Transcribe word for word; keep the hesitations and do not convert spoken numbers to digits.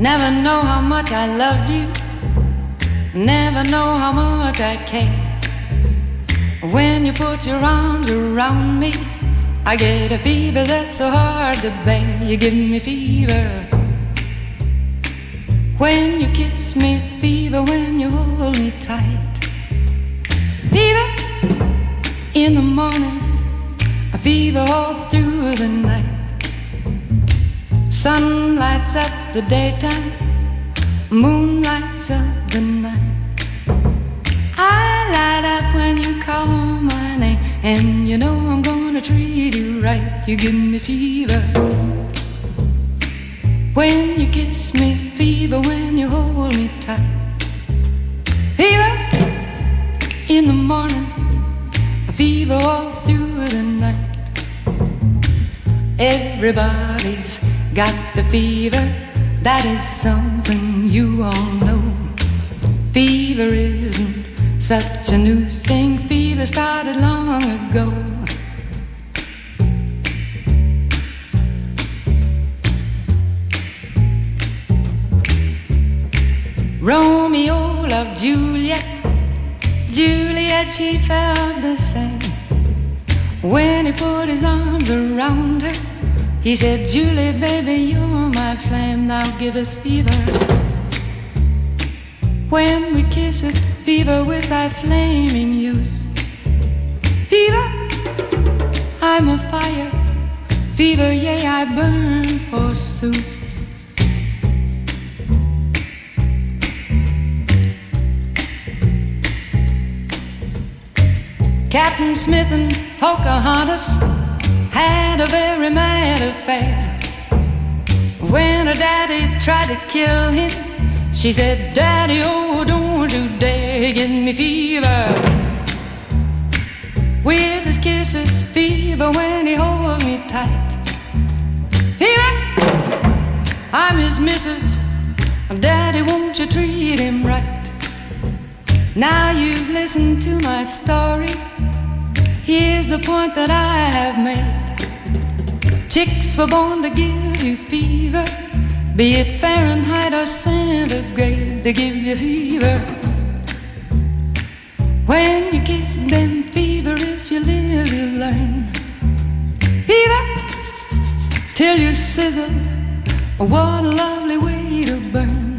Never know how much I love you, never know how much I care. When you put your arms around me, I get a fever that's so hard to bear. You give me fever when you kiss me, fever when you hold me tight. Fever in the morning, a fever all through the night. Sun lights up the daytime, moon lights up the night. I light up when you call my name, and you know I'm gonna treat you right. You give me fever when you kiss me, fever when you hold me tight. Fever in the morning, a fever all through the night. Everybody's got the fever, that is something you all know. Fever isn't such a new thing, fever started long ago. Romeo loved Juliet, Juliet, she felt the same. When he put his arms around her, he said, Julie, baby, you're my flame, now give us fever. When we kiss it, fever with thy flaming youth. Fever, I'm a fire, fever, yea, I burn forsooth. Captain Smith and Pocahontas had a very mad affair. When her daddy tried to kill him, she said, Daddy, oh, don't you dare give me fever. With his kisses, fever when he holds me tight. Fever, I'm his missus, Daddy, won't you treat him right? Now you've listened to my story, here's the point that I have made. Chicks were born to give you fever, be it Fahrenheit or centigrade, they give you fever. When you kiss them, fever, if you live, you learn. Fever, till you sizzle, what a lovely way to burn.